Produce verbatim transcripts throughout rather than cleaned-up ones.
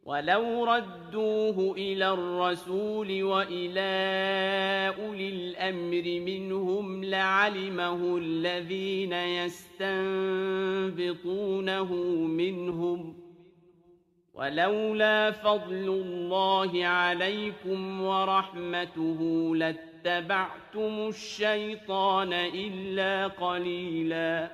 ولو ردوه إلى الرسول وإلى أولي الأمر منهم لعلمه الذين يستنبطونه منهم ولولا فضل الله عليكم ورحمته لاتبعتم الشيطان إلا قليلا.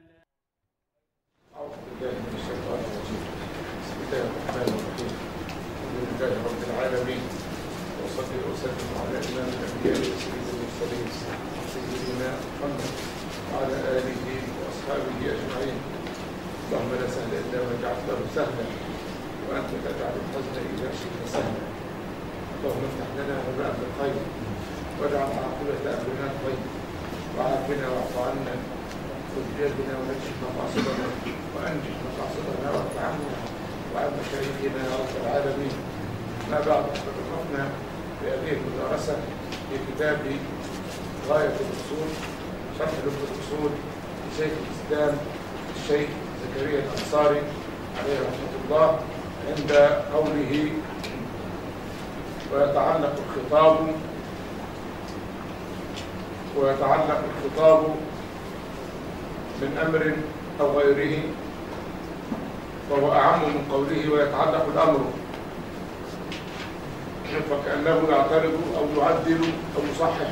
أعوذ بالله من الشيطان الرجيم. بسم الله الرحمن الرحيم. الحمد لله رب العالمين، وصلي وسلم على إمام الأنبياء وسيد المرسلين سيدنا محمد وعلى آله وأصحابه أجمعين. اللهم لا سهل إلا ما جعلته سهلا وأنت تجعل الحزن إذا شئت سهلا. اللهم افتح لنا باب الخير واجعل عاقبة أمرنا الخير وعافنا واعف عنا خذ بيدنا ونجح مقاصدنا وأنجح مقاصدنا وارفع عنا وعن مشايخنا يا رب العالمين. ما بعد فقد وقفنا في هذه المدرسة في كتاب غاية الأصول شرح لب الأصول لشيخ الإسلام الشيخ زكريا الأنصاري عليه رحمة الله، عند قوله ويتعلق الخطاب ويتعلق الخطاب من أمر أو غيره، وهو أعم من قوله ويتعلق الأمر، فكأنه يعترض أو يعدل أو يصحح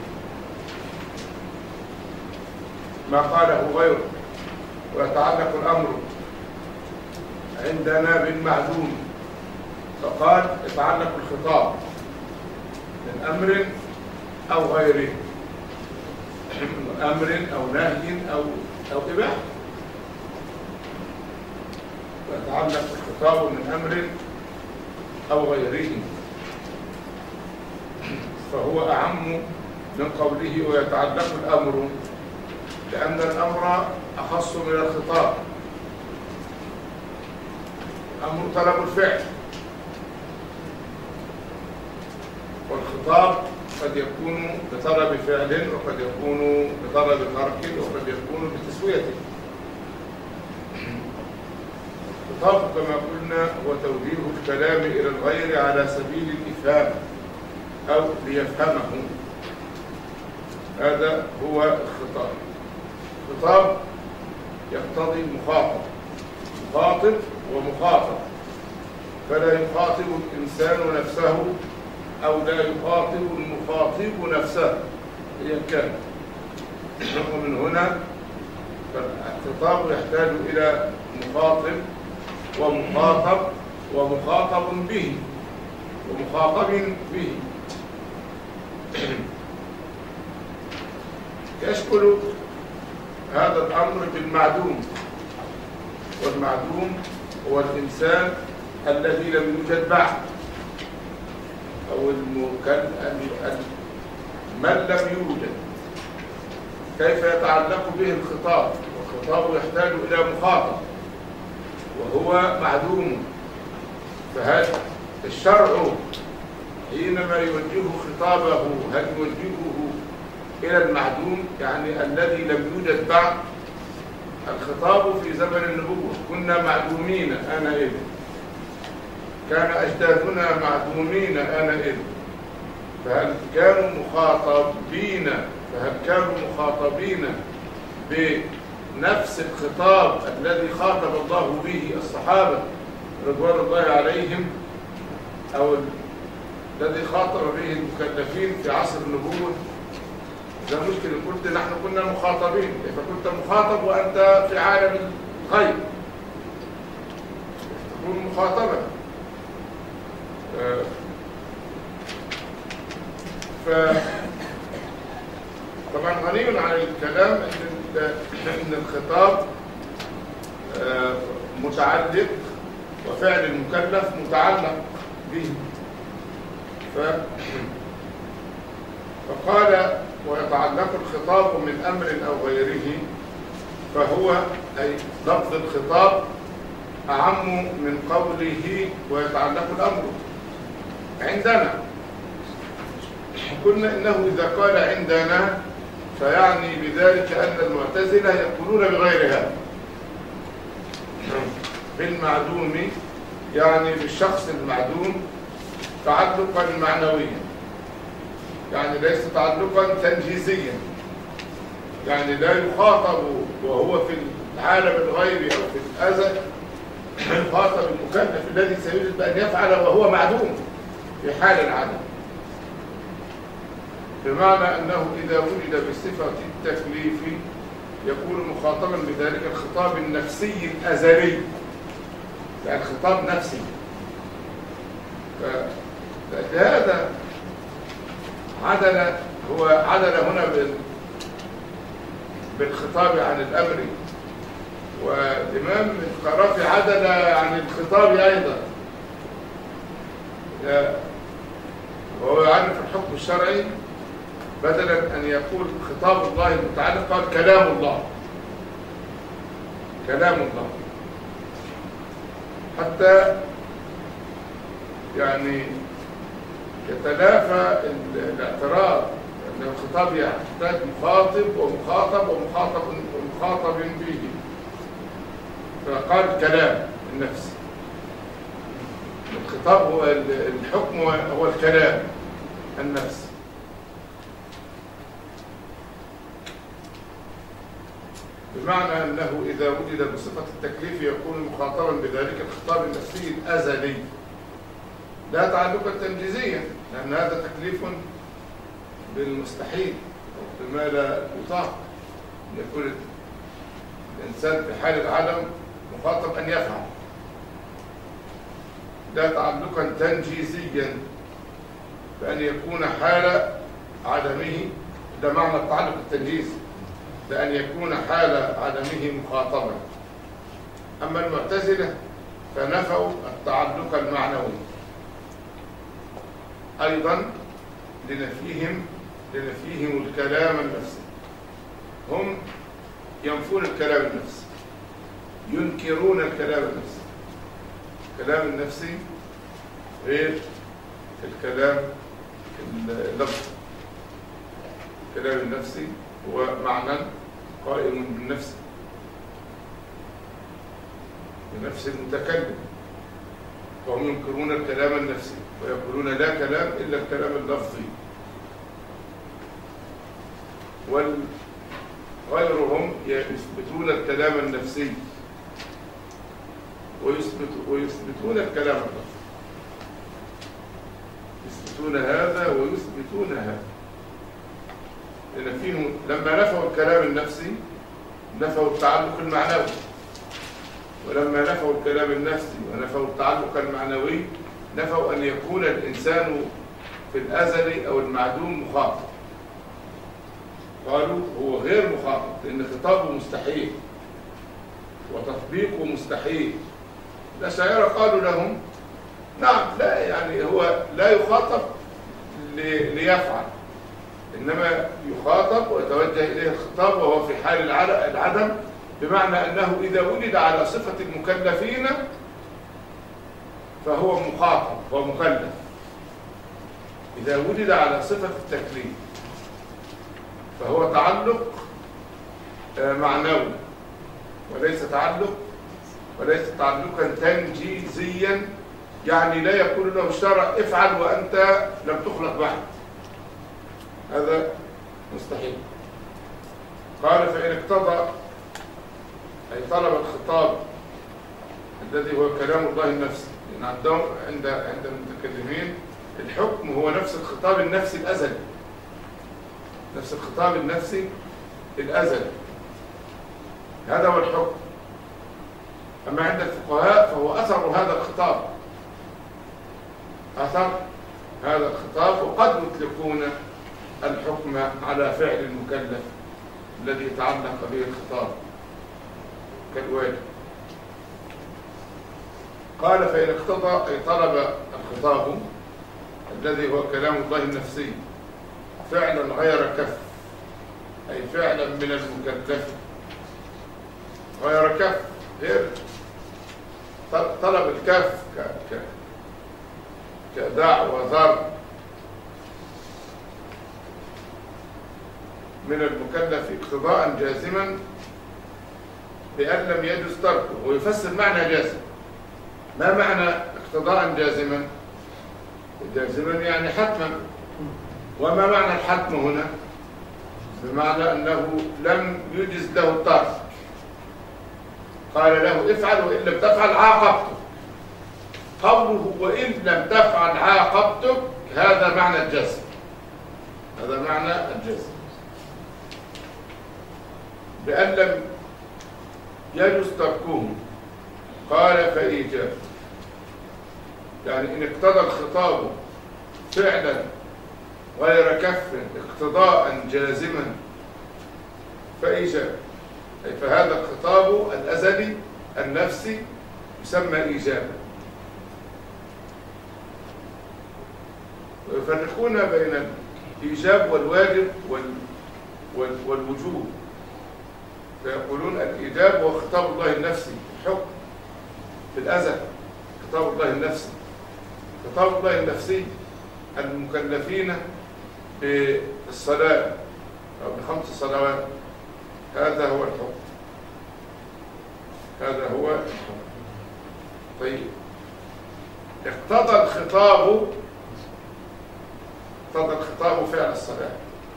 ما قاله غيره. ويتعلق الأمر عندنا بالمعدوم، فقال يتعلق الخطاب من أمر أو غيره، أمر أو نهي أو أو إباحة. ويتعلق الخطاب من أمر أو غيره، فهو أعم من قوله ويتعلق الأمر، لأن الأمر أخص من الخطاب. الأمر طلب الفعل، والخطاب قد يكون بطلب فعل وقد يكون بطلب ترك وقد يكون بتسوية. الخطاب كما قلنا هو توجيه الكلام إلى الغير على سبيل الإفهام أو ليفهمه، هذا هو الخطاب. الخطاب يقتضي مخاطب، مخاطب ومخاطب، فلا يخاطب الإنسان نفسه أو لا يخاطب المخاطب نفسه إذا كان. ومن هنا فالخطاب يحتاج إلى مخاطب ومخاطب ومخاطب به ومخاطب به. يشكل هذا الأمر بالمعدوم، والمعدوم هو الإنسان الذي لم يوجد بعد، أو من لم يوجد. كيف يتعلق به الخطاب؟ والخطاب يحتاج إلى مخاطب وهو معدوم. فهل الشرع حينما يوجه خطابه هل يوجهه إلى المعدوم، يعني الذي لم يوجد بعد؟ الخطاب في زمن النبوة كنا معدومين آنئذ، كان أجدادنا معدومين آنئذ، فهل كانوا مخاطبين فهل كانوا مخاطبين بنفس الخطاب الذي خاطب الله به الصحابة رضوان الله عليهم، أو الذي خاطب به المكلفين في عصر النبوة؟ ده مشكلة. قلت نحن كنا مخاطبين، فكنت مخاطب وأنت في عالم الغيب تكون مخاطبة. ف طبعا غني عن الكلام ان الخطاب متعلق وفعل المكلف متعلق به. ف... فقال ويتعلق الخطاب من امر او غيره، فهو اي لفظ الخطاب اعم من قوله ويتعلق الامر عندنا. قلنا انه اذا قال عندنا فيعني بذلك ان المعتزله يقولون بغير هذا، بالمعدوم يعني بالشخص المعدوم تعلقا معنويا، يعني ليس تعلقا تنجيزيا، يعني لا يخاطب وهو في العالم الغيبي أو في الأزل، يخاطب المكلف الذي سيجب أن يفعل وهو معدوم في حال العدم، بمعنى أنه إذا ولد بصفة التكليف يكون مخاطبا بذلك الخطاب النفسي الأزلي، يعني خطاب نفسي. فلهذا عدل هو عدل هنا بالخطاب عن الأمر، والإمام القرافي عدل عن الخطاب أيضا، وهو يعرف الحكم الشرعي بدلا أن يقول خطاب الله المتعلق قال كلام الله، كلام الله، حتى يعني يتلافى الاعتراض أن الخطاب يحتاج مخاطب ومخاطب ومخاطب ومخاطب به، فقال كلام النفس. الخطاب هو الحكم هو الكلام النفس. بمعنى أنه إذا وجد بصفة التكليف يكون مخاطبا بذلك الخطاب النفسي الأزلي لا تعلقا تنجيزيا، لأن هذا تكليف بالمستحيل أو بما لا يطاق، يكون الإنسان في حال العدم مخاطب أن يفعل، لا تعلقا تنجيزيا بأن يكون حال عدمه، ده معنى التعلق التنجيزي، بأن يكون حال عدمه مخاطبا. أما المعتزلة فنفوا التعلق المعنوي أيضا لنفيهم لنفيهم الكلام النفسي. هم ينفون الكلام النفسي، ينكرون الكلام النفسي. الكلام النفسي غير الكلام اللفظي. الكلام النفسي هو معنى قائم بالنفس، بنفس المتكلم، وهم ينكرون الكلام النفسي ويقولون لا كلام إلا الكلام اللفظي. وغيرهم يثبتون الكلام النفسي ويثبت ويثبتون الكلام اللفظي، يثبتون هذا ويثبتون هذا. لأن فيهم لما نفوا الكلام النفسي نفوا التعلق المعنوي، ولما نفوا الكلام النفسي ونفوا التعلق المعنوي نفوا أن يكون الإنسان في الأزل أو المعدوم مخاطب. قالوا هو غير مخاطب لأن خطابه مستحيل وتطبيقه مستحيل. الأشاعرة قالوا لهم نعم، لا يعني هو لا يخاطب ليفعل، إنما يخاطب ويتوجه إليه الخطاب وهو في حال العدم، بمعنى أنه إذا ولد على صفة المكلفين فهو مخاطب ومكلف، إذا ولد على صفة التكليف فهو تعلق معنوي وليس تعلق وليس تعلقا تنجيزيا، يعني لا يقول له الشرع افعل وأنت لم تخلق بعد، هذا مستحيل. قال فإن اقتضى أي طلب الخطاب الذي هو كلام الله النفسي، لأن عندهم عند عند المتكلمين الحكم هو نفس الخطاب النفسي الأزلي، نفس الخطاب النفسي الأزلي، هذا هو الحكم. أما عند الفقهاء فهو أثر هذا الخطاب، أثر هذا الخطاب، وقد يطلقون الحكم على فعل المكلف الذي يتعلق به الخطاب كالواجب. قال فإن اقتضى أي طلب الخطاب الذي هو كلام الله النفسي فعلا غير كف، أي فعلا من المكلف غير كف، غير طلب الكف كداع وذر من المكلف اقتضاء جازما بأن لم يجوز تركه، ويفسر معنى جازم. ما معنى اقتضاء جازما؟ جازما يعني حتما. وما معنى الحتم هنا؟ بمعنى أنه لم يجز له الترك، قال له افعل وإن لم تفعل عاقبتك. قوله وإن لم تفعل عاقبتك هذا معنى الجزم، هذا معنى الجزم. بأن لم يجوز تركه قال فإيجاب، يعني إن اقتضى الخطاب فعلا غير كف اقتضاء جازما فإيجاب، أي فهذا الخطاب الأزلي النفسي يسمى إيجابا. ويفرقون بين الإيجاب والواجب وال... وال... والوجوب، فيقولون الإيجاب هو خطاب الله النفسي، الحكم في الأزل خطاب الله النفسي. خطاب الله النفسي المكلفين بالصلاة أو بخمس صلوات، هذا هو الحكم، هذا هو الحكم. طيب اقتضى الخطاب اقتضى الخطاب فعل الصلاة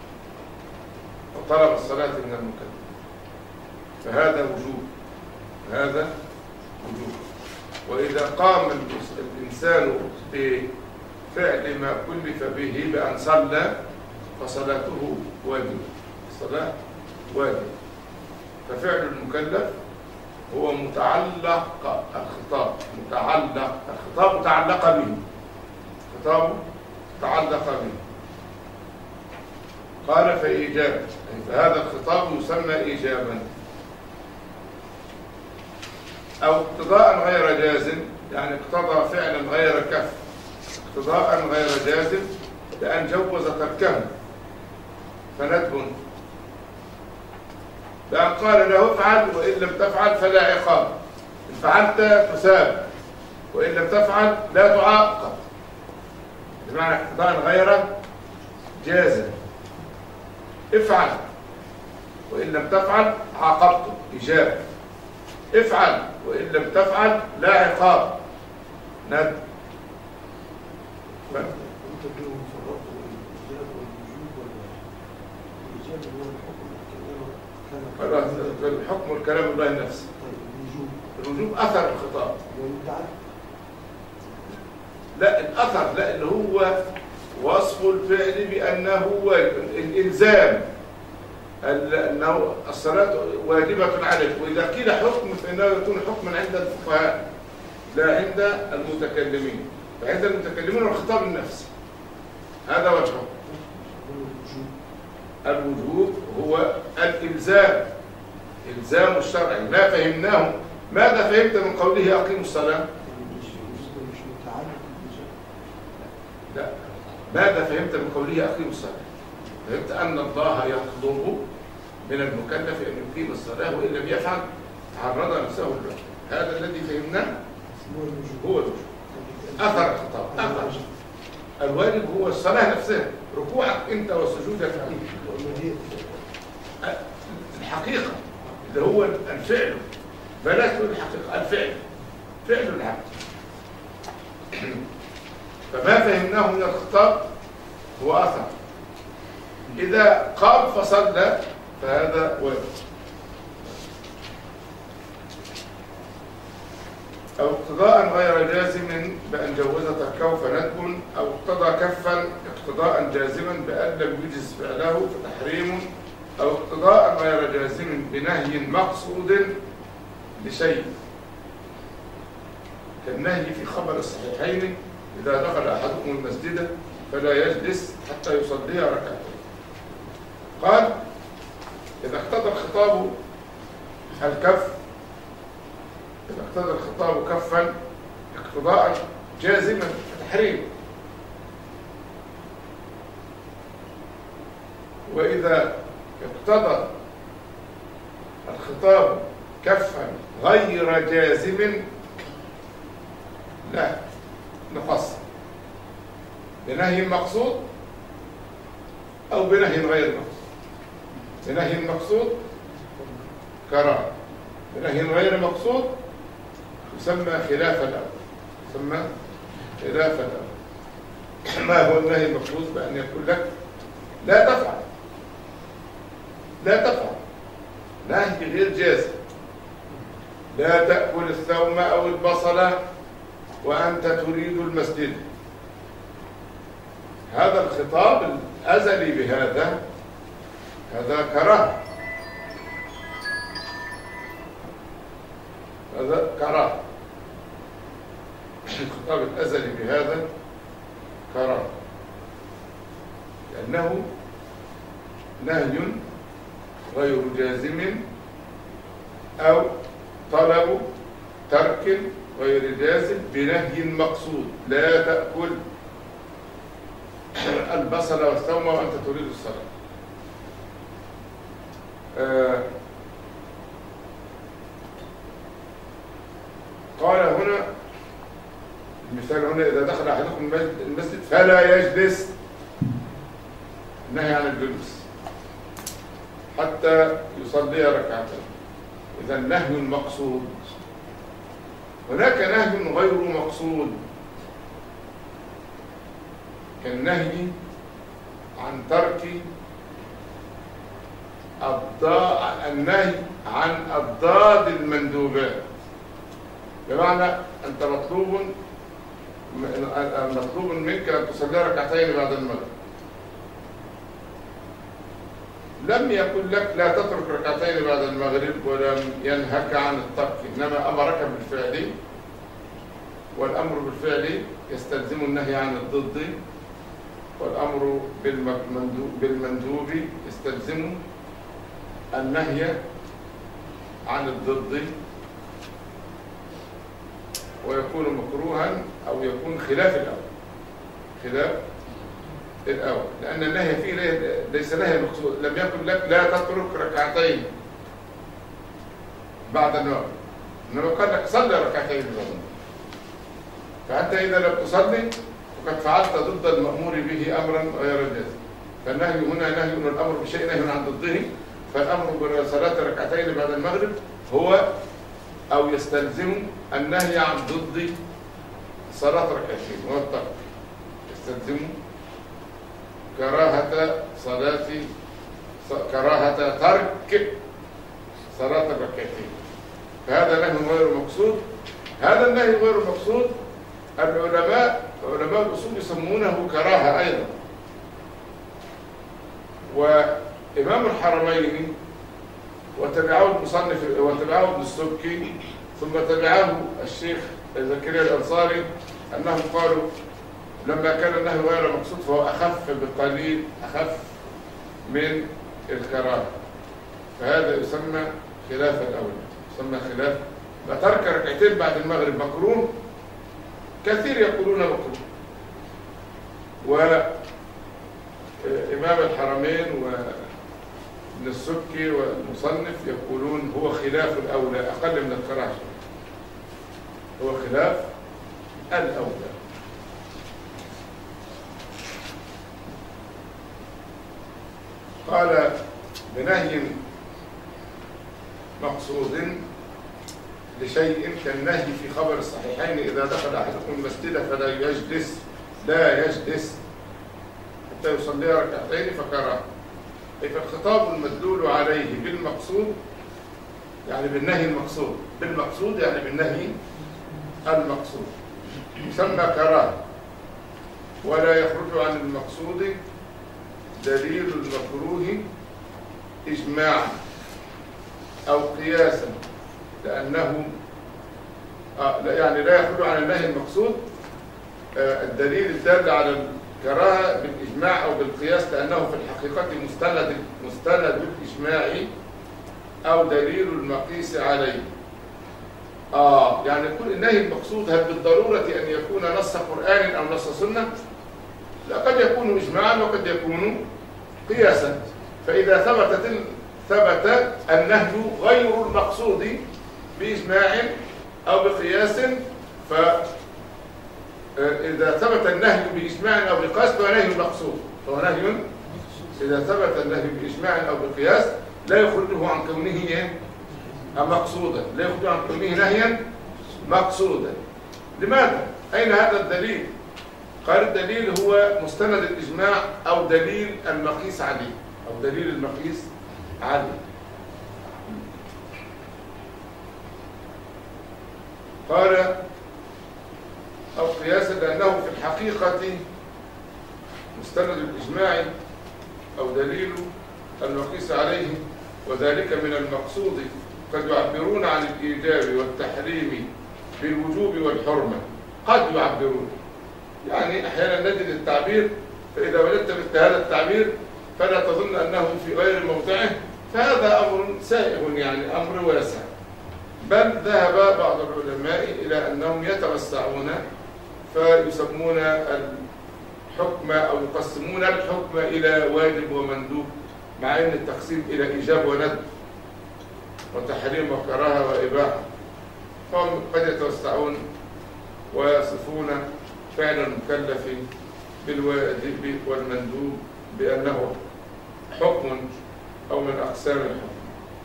وطلب الصلاة من المكلف، فهذا وجوب، هذا وجوب. وإذا قام الإنسان بفعل ما كلف به بأن صلى فصلاته واجب، الصلاة واجب. ففعل المكلف هو متعلق الخطاب، متعلق الخطاب متعلق به، خطاب تعلق به. قال فإيجاب، فهذا الخطاب يسمى إيجابا. أو اقتضاء غير جازم، يعني اقتضى فعلا غير كف اقتضاء غير جازم لأن جوز تركه فندب، بأن قال له افعل وإن لم تفعل فلا عقاب، إن فعلت تثاب وإن لم تفعل لا تعاقب، بمعنى اقتضاء غير جازم. افعل وإن لم تفعل عاقبته إيجاب، افعل وإن لم تفعل لا عقاب ندب. الحكم والكلام الله النفسي. الوجوب أثر الخطاب، لا الأثر، لا اللي هو وصف الفعل بأنه الإلزام، أنه الصلاة واجبة عليك. وإذا قيل حكم فإنه يكون حكما عند الفقهاء لا عند المتكلمين، فعند المتكلمين الخطاب النفسي، هذا وجهه. الوجوب هو الإلزام، إلزام الشرعي. ما فهمناه، ماذا فهمت من قوله أقيموا الصلاة؟ لا، ماذا فهمت من قوله أقيموا الصلاة؟ فهمت أن الله يطلب من المكلف أن يقيم الصلاة وإن لم يفعل تعرض نفسه للوجوب. هذا الذي فهمناه هو الوجوب، أثر الخطاب. أثر الواجب هو الصلاة نفسها، ركوعك أنت وسجودك الحقيقة اللي هو الفعل، بلاش تقول الحقيقة، الفعل فعل العبد. فما فهمناه من الخطاب هو أثر. إذا قام فصلى فهذا واجب. أو اقتضاء غير جازم بأن جوز تركه فندب، أو اقتضى كفا اقتضاء جازما بأن لم يجز فعله فتحريم، أو اقتضاء غير جازم بنهي مقصود لشيء، كالنهي في خبر الصحيحين إذا دخل أحدكم المسجد فلا يجلس حتى يصلي ركعتين. قال إذا اقتضى الخطاب الكف، إذا اقتضى الخطاب كفا اقتضاء جازما تحريم، وإذا اقتضى الخطاب كفا غير جازم لا نفصل بنهي مقصود أو بنهي غير مقصود. بنهي مقصود كراهة، بنهي غير مقصود يسمى خلاف الأول. ثم خلاف الأول. ما هو النهي المقصود؟ بأن يقول لك لا تفعل، لا تفعل، نهي غير جازم. لا تأكل الثوم أو البصل وأنت تريد المسجد. هذا الخطاب الأزلي بهذا هذا كراهة، هذا كراهة. الخطاب الأزلي بهذا كراهة، لأنه نهي غير جازم أو طلب ترك غير جازم بنهي مقصود. لا تأكل البصل والثوم وأنت تريد الصلاة. آه قال هنا المثال هنا: إذا دخل أحدكم المسجد فلا يجلس، نهي عن الجلوس حتى يصلي ركعتين. إذا نهي مقصود. هناك نهي غير مقصود كالنهي عن ترك النهي عن أضداد المندوبات، بمعنى أنت مطلوب مطلوب منك أن تصلي ركعتين بعد المغرب، لم يقل لك لا تترك ركعتين بعد المغرب ولم ينهك عن الترك، إنما أمرك بالفعل، والأمر بالفعل يستلزم النهي عن الضد، والأمر بالمندوب يستلزم النهي عن الضد، ويكون مكروها أو يكون خلاف الأول، خلاف الأول، لأن النهي فيه ليس نهي مقصود. لم يكن لك لا تترك ركعتين بعد المغرب، إنما قال لك صلي ركعتين بعد المغرب. فأنت إذا لم تصلي فقد فعلت ضد المأمور به أمرا غير جازم. فالنهي هنا نهي من الأمر بشيء نهي عن ضده. فالأمر بصلاة ركعتين بعد المغرب هو أو يستلزم النهي عن ضد صلاة ركعتين، وهو الترك. يستلزم كراهة صلاة كراهة ترك صلاة الركعتين. فهذا نهي غير مقصود. هذا النهي غير مقصود العلماء علماء الأصول يسمونه كراهة أيضا. وإمام الحرمين وتبعه المصنف وتبعه ابن السبكي ثم تبعه الشيخ زكريا الأنصاري أنهم قالوا لما كان النهي غير مقصود فهو أخف بقليل، أخف من الكراهة. فهذا يسمى خلاف الأول، يسمى خلاف. فترك ركعتين بعد المغرب مكروه، كثير يقولون مكروه. وإمام الحرمين وابن السبكي والمصنف يقولون هو خلاف الأولى، أقل من الكراهة، هو خلاف الأولى. قال بنهي مقصود لشيء كالنهي في خبر الصحيحين: إذا دخل أحدكم المسجد فلا يجلس، لا يجلس حتى يصلي ركعتين فكره. أي فالخطاب المدلول عليه بالمقصود يعني بالنهي المقصود، بالمقصود يعني بالنهي المقصود، يسمى كراهة. ولا يخرج عن المقصود دليل المكروه إجماعا أو قياسا، لأنه آه يعني لا يخرج عن النهي المقصود آه الدليل الدال على الكراهة بالإجماع أو بالقياس، لأنه في الحقيقة مستند مستند الإجماع أو دليل المقيس عليه. آه يعني كل النهي المقصود هل بالضرورة أن يكون نص قرآن أو نص سنة؟ لا، قد يكون إجماعا وقد يكون قياسا. فإذا ثبتت ثبت النهي غير المقصود بإجماع أو بقياس، فإذا ثبت النهي بإجماع أو بقياس فهو نهي مقصود، فهو نهي. إذا ثبت النهي بإجماع أو بقياس لا يخرجه عن كونه مقصودا، لا يخرجه عن كونه نهيا مقصودا. لماذا؟ أين هذا الدليل؟ قال الدليل هو مستند الإجماع أو دليل المقيس عليه، أو دليل المقيس عليه. قال أو قياسا لأنه في الحقيقة مستند الإجماع أو دليل المقيس عليه، وذلك من المقصود. قد يعبرون عن الإيجاب والتحريم بالوجوب والحرمة، قد يعبرون، يعني أحيانا نجد التعبير، فإذا وجدت مثل هذا التعبير فلا تظن أنه في غير موضعه، فهذا أمر سائغ، يعني أمر واسع. بل ذهب بعض العلماء إلى أنهم يتوسعون فيسمون الحكم أو يقسمون الحكم إلى واجب ومندوب، مع أن التقسيم إلى إيجاب وندب وتحريم وكراهة وإباحة، فهم قد يتوسعون ويصفون فعل المكلف بالواجب والمندوب بأنه حكم أو من أقسام الحكم.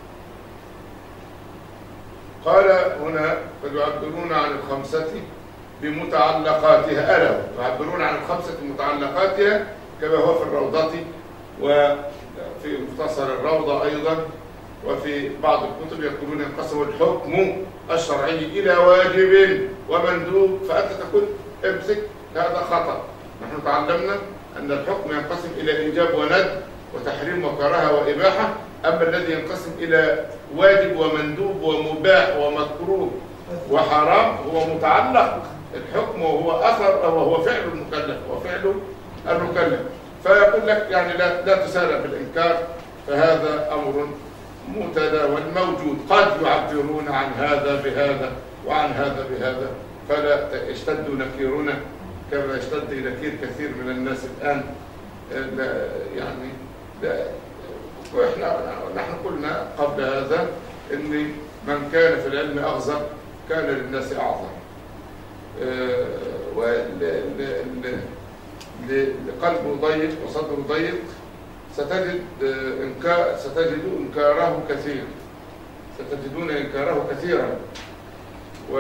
قال هنا قد يعبرون عن الخمسة بمتعلقاتها، ألا يعبرون عن الخمسة بمتعلقاتها كما هو في الروضة وفي مختصر الروضة أيضا، وفي بعض الكتب يقولون ينقسم الحكم الشرعي إلى واجب ومندوب، فأنت تقول امسك هذا خطأ. نحن تعلمنا أن الحكم ينقسم إلى إيجاب وندب وتحريم وكراهة وإباحة، أما الذي ينقسم إلى واجب ومندوب ومباح ومكروه وحرام هو متعلق الحكم، وهو أثر وهو فعل المكلف وفعل المكلف. فيقول لك يعني لا, لا تسارع بالإنكار، فهذا أمر متداول موجود. قد يعبرون عن هذا بهذا وعن هذا بهذا، فلا يشتد نكيرنا كما يشتد نكير كثير من الناس الآن. لا يعني لا، وإحنا نحن قلنا قبل هذا إن من كان في العلم أغزر كان للناس أعظم. لقلبه ضيق وصدره ضيق ستجد إنكار ستجد إنكاره كثير ستجدون إنكاره كثيرا و...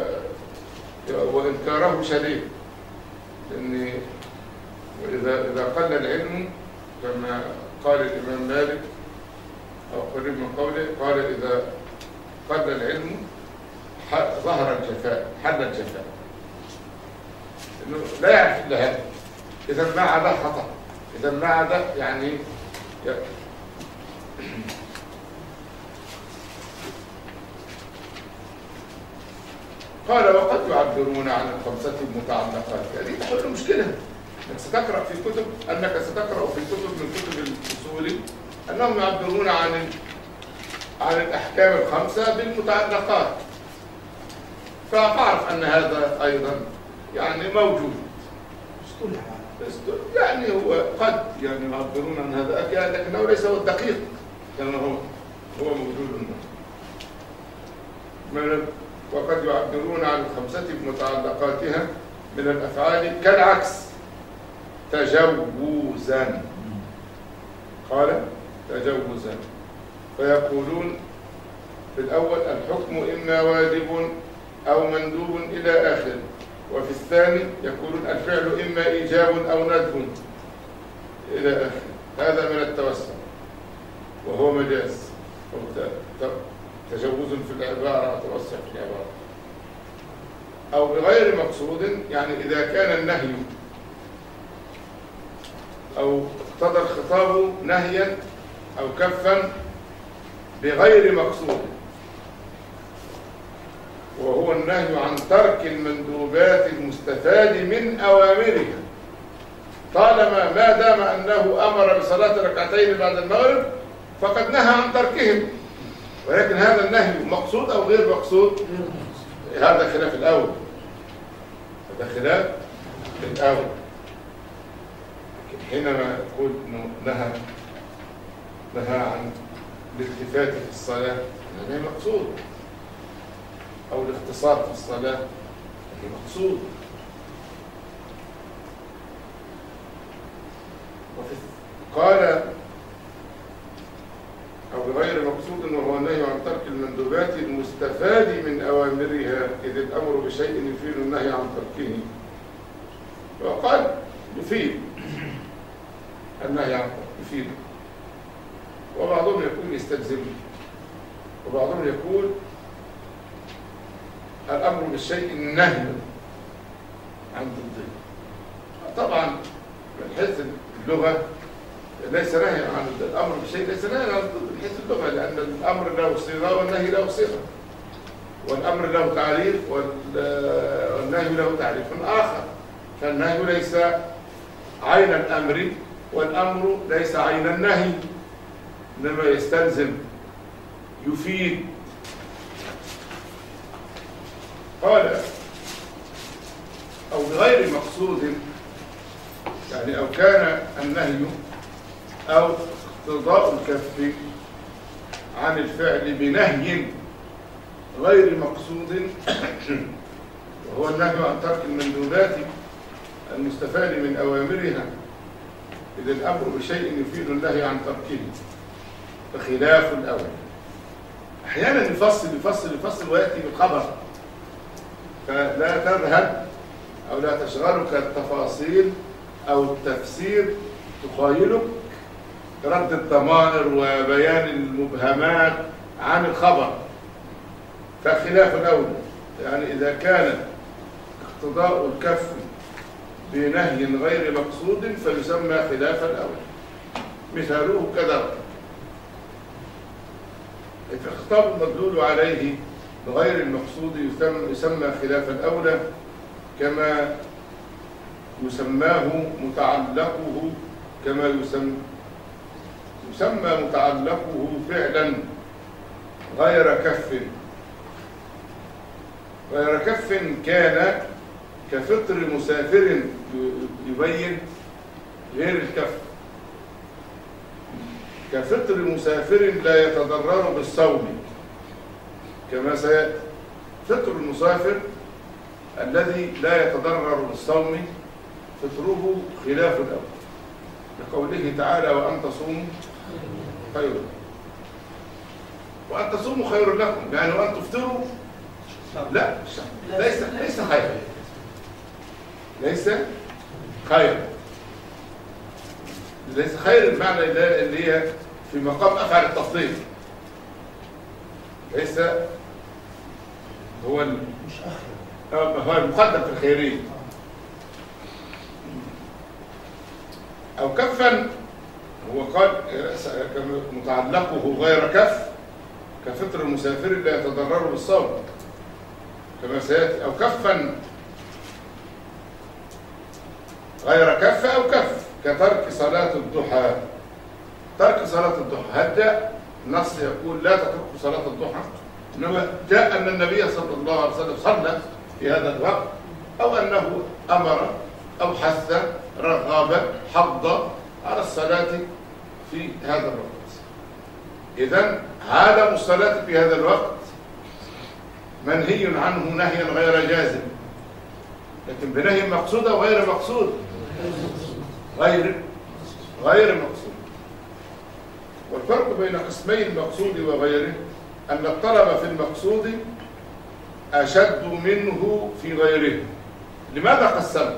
وإنكاره شديد، لأن إذا إذا قل العلم كما قال الإمام مالك أو قريب من قوله، قال إذا قل العلم ظهر الجفاء، حل الجفاء، إنه لا يعرف إلا هذا، إذا ما عدا خطأ، إذا ما عدا يعني قال وقد يعبرون عن الخمسة المتعلقات. هذه تحل مشكلة، انك ستقرأ في كتب أنك ستقرأ في كتب من كتب الأصول أنهم يعبرون عن عن الأحكام الخمسة بالمتعلقات، فأعرف أن هذا أيضا يعني موجود، يعني هو قد يعني يعبرون عن هذا لكنه ليس هو الدقيق كما هو هو موجود. وقد يعبرون عن الخمسة بمتعلقاتها من الأفعال كالعكس تجوزا، قال تجوزا، فيقولون في الأول الحكم إما واجب أو مندوب إلى آخر، وفي الثاني يقولون الفعل إما إيجاب أو ندب إلى آخر. هذا من التوسع وهو مجاز، تجوز في العبارة وتوسع في العبارة، أو بغير مقصود، يعني إذا كان النهي أو اقتضى الخطاب نهيا أو كفا بغير مقصود، وهو النهي عن ترك المندوبات المستفاد من أوامرها، طالما ما دام أنه أمر بصلاة ركعتين بعد المغرب فقد نهى عن تركهم، ولكن هذا النهي مقصود أو غير مقصود، هذا خلاف الأول، هذا خلاف الأول. حينما يقول إنه نهى نهى عن الالتفات في الصلاة، هذا مقصود، أو الاختصار في الصلاة هذا مقصود. قال أو بغير مقصود، وهو النهي عن ترك المندوبات المستفاد من أوامرها، إذ الأمر بشيء يفيد النهي عن تركه، وقال يفيد النهي عن يفيد، وبعضهم يقول يستلزم، وبعضهم يقول الأمر بالشيء النهي عن ضده. طبعا من حيث اللغة ليس نهي عن الأمر بالشيء، ليس نهي عن ضد من حيث اللغة، لأن الأمر له صيغة والنهي له صيغة، والأمر له تعريف والنهي له تعريف آخر. فالنهي ليس عين الأمر والأمر ليس عين النهي، إنما يستلزم يفيد. قال أو بغير مقصود، يعني أو كان النهي أو اقتضاء الكف عن الفعل بنهي غير مقصود، وهو النهي عن ترك المندوبات المستفاد من أوامرها، إذ الأمر بشيء يفيد النهي عن تركه بخلاف الأول. أحيانا يفصل يفصل يفصل ويأتي بالخبر، فلا تذهب أو لا تشغلك التفاصيل أو التفسير، تخيلك رد الضمائر وبيان المبهمات عن الخبر، فخلاف الأول. يعني إذا كان اقتضاء الكف بنهي غير مقصود فيسمى خلاف الأول، مثاله كذا: الخطاب المدلول عليه بغير المقصود يسمى خلاف الأولى، كما يسماه متعلقه كما يسمى يسمى متعلقه فعلا غير كف. غير كف كان كفطر مسافر يبين غير الكف، كفطر مسافر لا يتضرر بالصوم، كما سيأتي. فطر المسافر الذي لا يتضرر بالصوم فطره خلاف الأول، لقوله تعالى: وأن تصوموا خير لكم. وأن تصوموا خير لكم يعني وأن تفطروا لا، ليس ليس خير، ليس خير ليس خير المعنى اللي هي في مقام أفعل التفضيل، ليس هو مش هو المقدم في الخيرية. أو كفا هو قال متعلقه غير كف، كفطر المسافر لا يتضرر بالصوم، كما سيأتي. أو كفا غير كف أو كف كترك صلاة الضحى. ترك صلاة الضحى، هل جاء نص يقول لا تتركوا صلاة الضحى؟ إنما جاء أن النبي صلى الله عليه وسلم صلى في هذا الوقت، أو أنه أمر أو حث رغب حض على الصلاة في هذا الوقت. إذن عدم الصلاة في هذا الوقت منهي عنه نهيا غير جازم، لكن بنهي مقصود أو غير مقصود؟ غير غير مقصود. والفرق بين قسمي المقصود وغيره أن الطلب في المقصود أشد منه في غيره. لماذا قسمه؟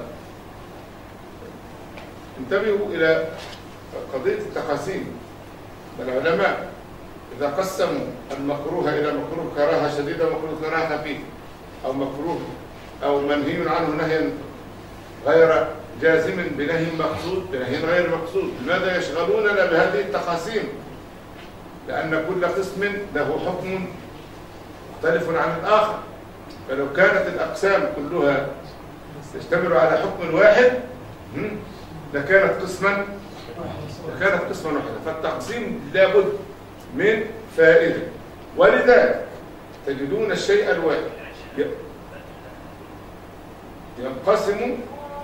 انتبهوا إلى قضية التقاسيم. العلماء إذا قسموا المكروه إلى مكروه كراهة شديدة ومكروه كراهة خفيفة، أو مكروه أو منهي عنه نهيا غير جازم بنهي مقصود بنهي غير مقصود، لماذا يشغلوننا بهذه التقاسيم؟ لأن كل قسم له حكم مختلف عن الآخر، فلو كانت الأقسام كلها تشتمل على حكم واحد لكانت قسما لكانت قسما واحدا. فالتقسيم لابد من فائدة، ولذلك تجدون الشيء الواحد ينقسم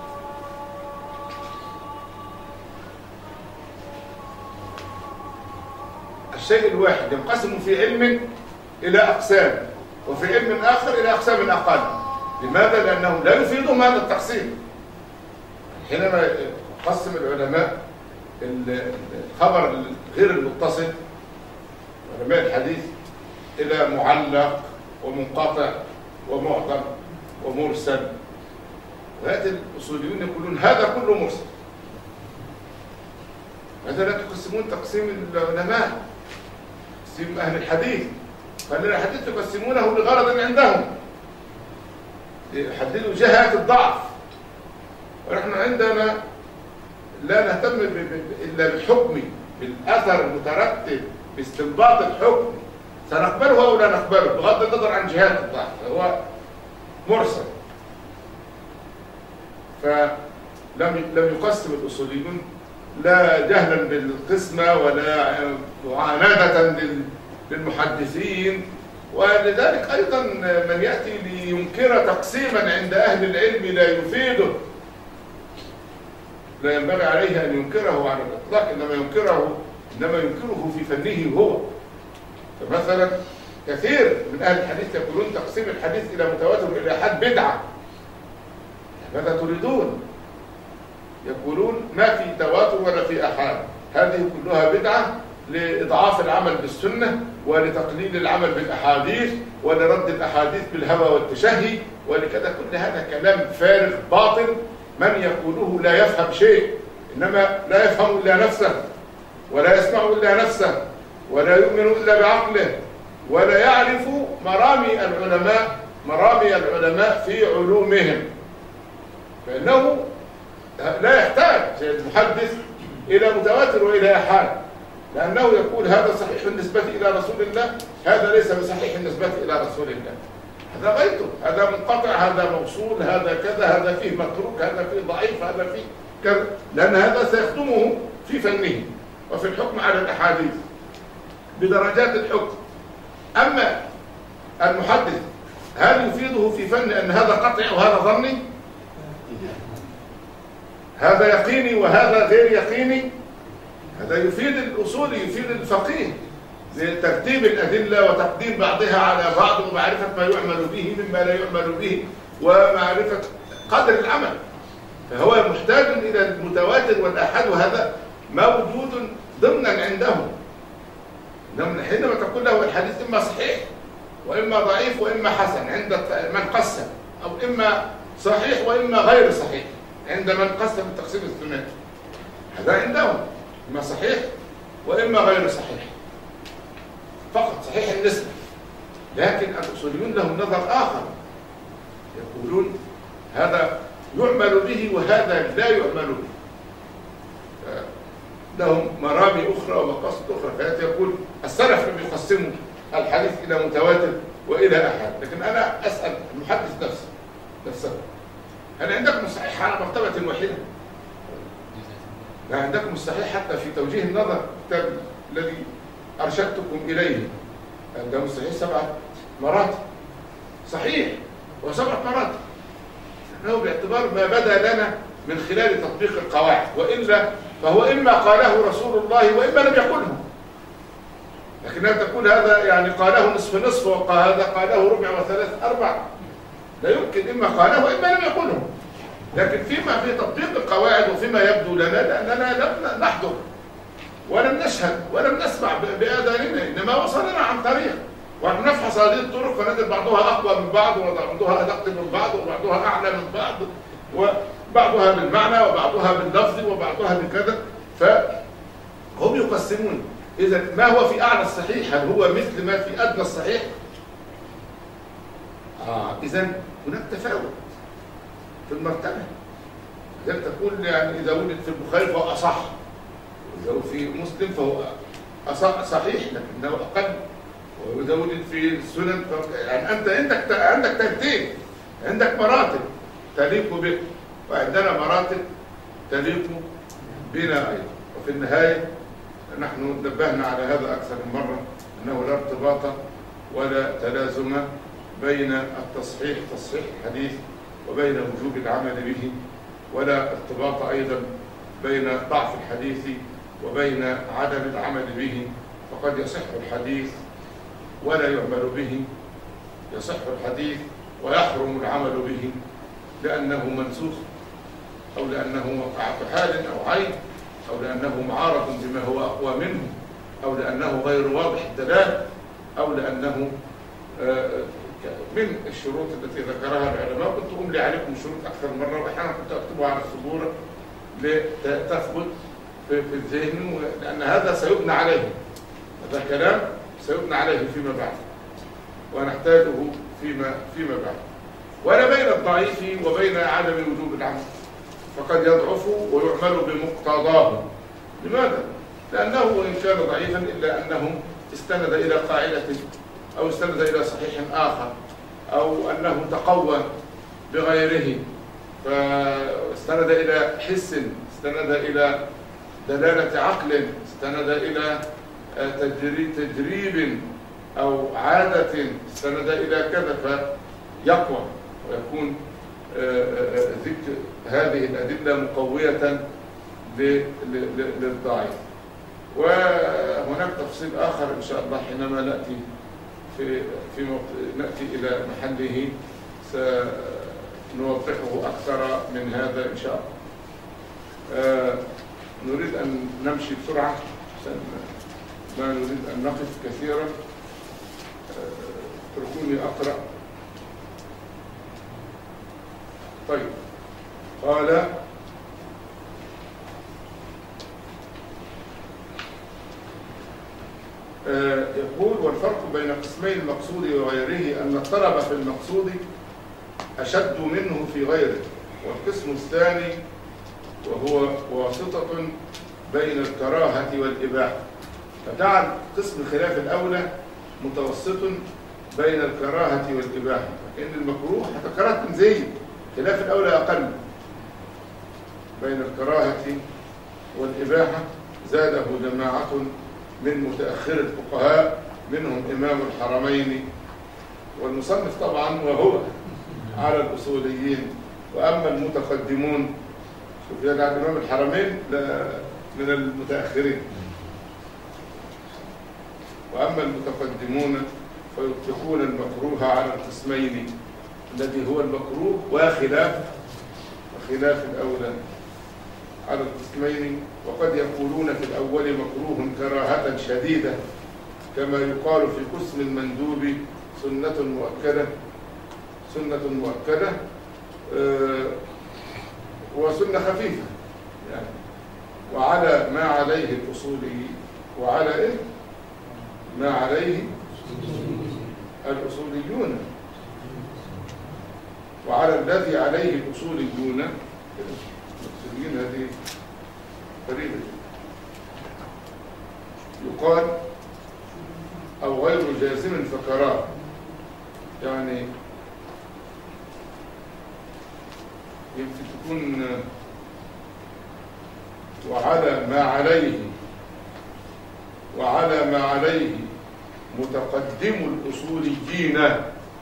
الشيء الواحد ينقسم في علم إلى أقسام، وفي علم آخر إلى أقسام أقل. لماذا؟ لأنه لا يفيدهم هذا التقسيم. حينما قسم العلماء الخبر غير المتصل، علماء الحديث، إلى معلق ومنقطع ومعضل ومرسل فيأتي الأصوليون يقولون هذا كله مرسل. هذا لا تقسمون تقسيم العلماء، تقسيم أهل الحديث، فأهل الحديث تقسمونه لغرض عندهم، يحددوا جهات الضعف، ونحن عندنا لا نهتم إلا بالحكم، بالأثر المترتب باستنباط الحكم، سنقبله أو لا نقبله بغض النظر عن جهات الضعف، هو مرسل. فلم لم يقسم الأصوليون لا جهلا بالقسمة ولا معاندة للمحدثين، ولذلك أيضا من يأتي لينكر تقسيما عند أهل العلم لا يفيده لا ينبغي عليه أن ينكره على الإطلاق، إنما ينكره إنما ينكره في فنه هو. فمثلا كثير من أهل الحديث يقولون تقسيم الحديث إلى متواتر وإلى أحاد بدعة. ماذا تريدون؟ يقولون ما في تواتر ولا في أحاد، هذه كلها بدعة لإضعاف العمل بالسنة ولتقليل العمل بالأحاديث ولرد الأحاديث بالهوى والتشهي ولكذا. كل هذا كلام فارغ باطل، من يقوله لا يفهم شيء، إنما لا يفهم إلا نفسه ولا يسمع إلا نفسه ولا يؤمن إلا بعقله ولا يعرف مرامي العلماء مرامي العلماء في علومهم، فإنه لا يحتاج المحدث إلى متواتر وإلى أحاد، لأنه يقول هذا صحيح بالنسبة إلى رسول الله، هذا ليس بصحيح بالنسبة إلى رسول الله، هذا غيته، هذا منقطع، هذا موصول، هذا كذا، هذا فيه متروك، هذا فيه ضعيف، هذا فيه كذا، لأن هذا سيخدمه في فنه وفي الحكم على الأحاديث بدرجات الحكم. أما المحدث هل يفيده في فن أن هذا قطعي وهذا ظني؟ هذا يقيني وهذا غير يقيني؟ هذا يفيد الأصول، يفيد الفقيه لترتيب الأدلة وتقديم بعضها على بعض ومعرفة ما يعمل به مما لا يعمل به ومعرفة قدر العمل. فهو محتاج إلى المتواتر والآحاد، وهذا موجود ضمنا عندهم. حينما تقول له الحديث إما صحيح وإما ضعيف وإما حسن عند من قسم، أو إما صحيح وإما غير صحيح عند من قسم التقسيم الثنائي، هذا عندهم إما صحيح وإما غير صحيح، فقط صحيح النسبة. لكن الأصوليون لهم نظر آخر، يقولون هذا يعمل به وهذا لا يعمل به، لهم مرامي أخرى ومقاصد أخرى. فهذا يقول السلف لم يقسموا الحديث إلى متواتر وإلى أحاد، لكن أنا أسأل المحدث نفسه نفسه هل عندكم الصحيح على مرتبة واحدة؟ لا، عندكم الصحيح حتى في توجيه النظر، الكتاب الذي أرشدتكم إليه عندهم الصحيح سبعة مراتب، صحيح وسبعة مراتب، أنه باعتبار ما بدا لنا من خلال تطبيق القواعد، وإلا فهو إما قاله رسول الله وإما لم يقله. لكنها تقول هذا يعني قاله نصف نصف وهذا قاله ربع وثلاث أربع، لا يمكن، إما قاله وإما لم يقله. لكن فيما في تطبيق القواعد وفيما يبدو لنا، لأننا لم نحضر ولم نشهد ولم نسمع بآذاننا، إنما وصلنا عن طريق، ونحن نفحص هذه الطرق فنجد بعضها أقوى من بعض وبعضها أدق من بعض وبعضها أعلى من بعض وبعضها بالمعنى وبعضها باللفظ وبعضها بكذا، فهم يقسمون. إذا ما هو في أعلى الصحيح؟ هل هو مثل ما في أدنى الصحيح؟ آه إذا هناك تفاوت في المرتبة. إذا تقول يعني إذا ولد في البخاري فهو أصح، وإذا في مسلم فهو أصح صحيح لكنه أقل، وإذا ولد في السنن يعني أنت عندك عندك ترتيب، عندك مراتب تليق بك، وعندنا مراتب تليق بنا أيضا. وفي النهاية نحن نبهنا على هذا أكثر من مرة، أنه لا ارتباط ولا تلازم بين التصحيح تصحيح الحديث وبين وجوب العمل به، ولا ارتباط أيضا بين ضعف الحديث وبين عدم العمل به. فقد يصح الحديث ولا يعمل به، يصح الحديث ويحرم العمل به لأنه منسوخ، أو لأنه وقع في حال أو عين، أو لأنه معارض بما هو أقوى منه، أو لأنه غير واضح الدلالة، أو لأنه من الشروط التي ذكرها العلماء. كنت أملي عليكم شروط أكثر من مرة، وأحيانا كنت أكتبها على السبورة لتثبت في الذهن، لأن هذا سيبنى عليه، هذا كلام سيبنى عليه فيما بعد ونحتاجه فيما فيما بعد. ولا بين الضعيف وبين عدم وجوب العمل، فقد يضعف ويعمل بمقتضاه. لماذا؟ لأنه وإن كان ضعيفا إلا أنه استند إلى قاعدة أو استند إلى صحيح آخر، أو أنه تقوى بغيره، فاستند إلى حس، استند إلى دلالة عقل، استند إلى تجريب أو عادة، استند إلى كذا، فيقوى ويكون ذكر هذه الأدلة مقوية للضعيف. وهناك تفصيل آخر إن شاء الله حينما نأتي في في نأتي إلى محله سنوضحه أكثر من هذا إن شاء الله. نريد أن نمشي بسرعة عشان لا نريد أن نقف كثيرا. اتركوني أقرأ. طيب، قال يقول: والفرق بين قسمي المقصود وغيره أن الطلب في المقصود أشد منه في غيره، والقسم الثاني وهو واسطة بين الكراهة والإباحة، فجعل قسم خلاف الأولى متوسط بين الكراهة والإباحة، لأن المكروه حتى كراهة زي خلاف الأولى أقل. بين الكراهة والإباحة زاده جماعة من متأخر الفقهاء منهم إمام الحرمين والمصنف طبعا وهو على الأصوليين. وأما المتقدمون سفيان عن إمام الحرمين من المتأخرين. وأما المتقدمون فيطلقون المكروه على القسمين الذي هو المكروه وخلاف وخلاف الأولى على القسمين. وقد يقولون في الأول مكروه كراهة شديدة، كما يقال في قسم المندوب سنة مؤكدة سنة مؤكدة أه وسنة خفيفة يعني. وعلى ما عليه الأصولي وعلى إيه؟ ما عليه الأصوليون وعلى الذي عليه الأصوليون. الأصوليين هذه قريبة. يقال أو غير جازم فكراه، يعني يمكن تكون وعلى ما عليه وعلى ما عليه متقدم الأصوليين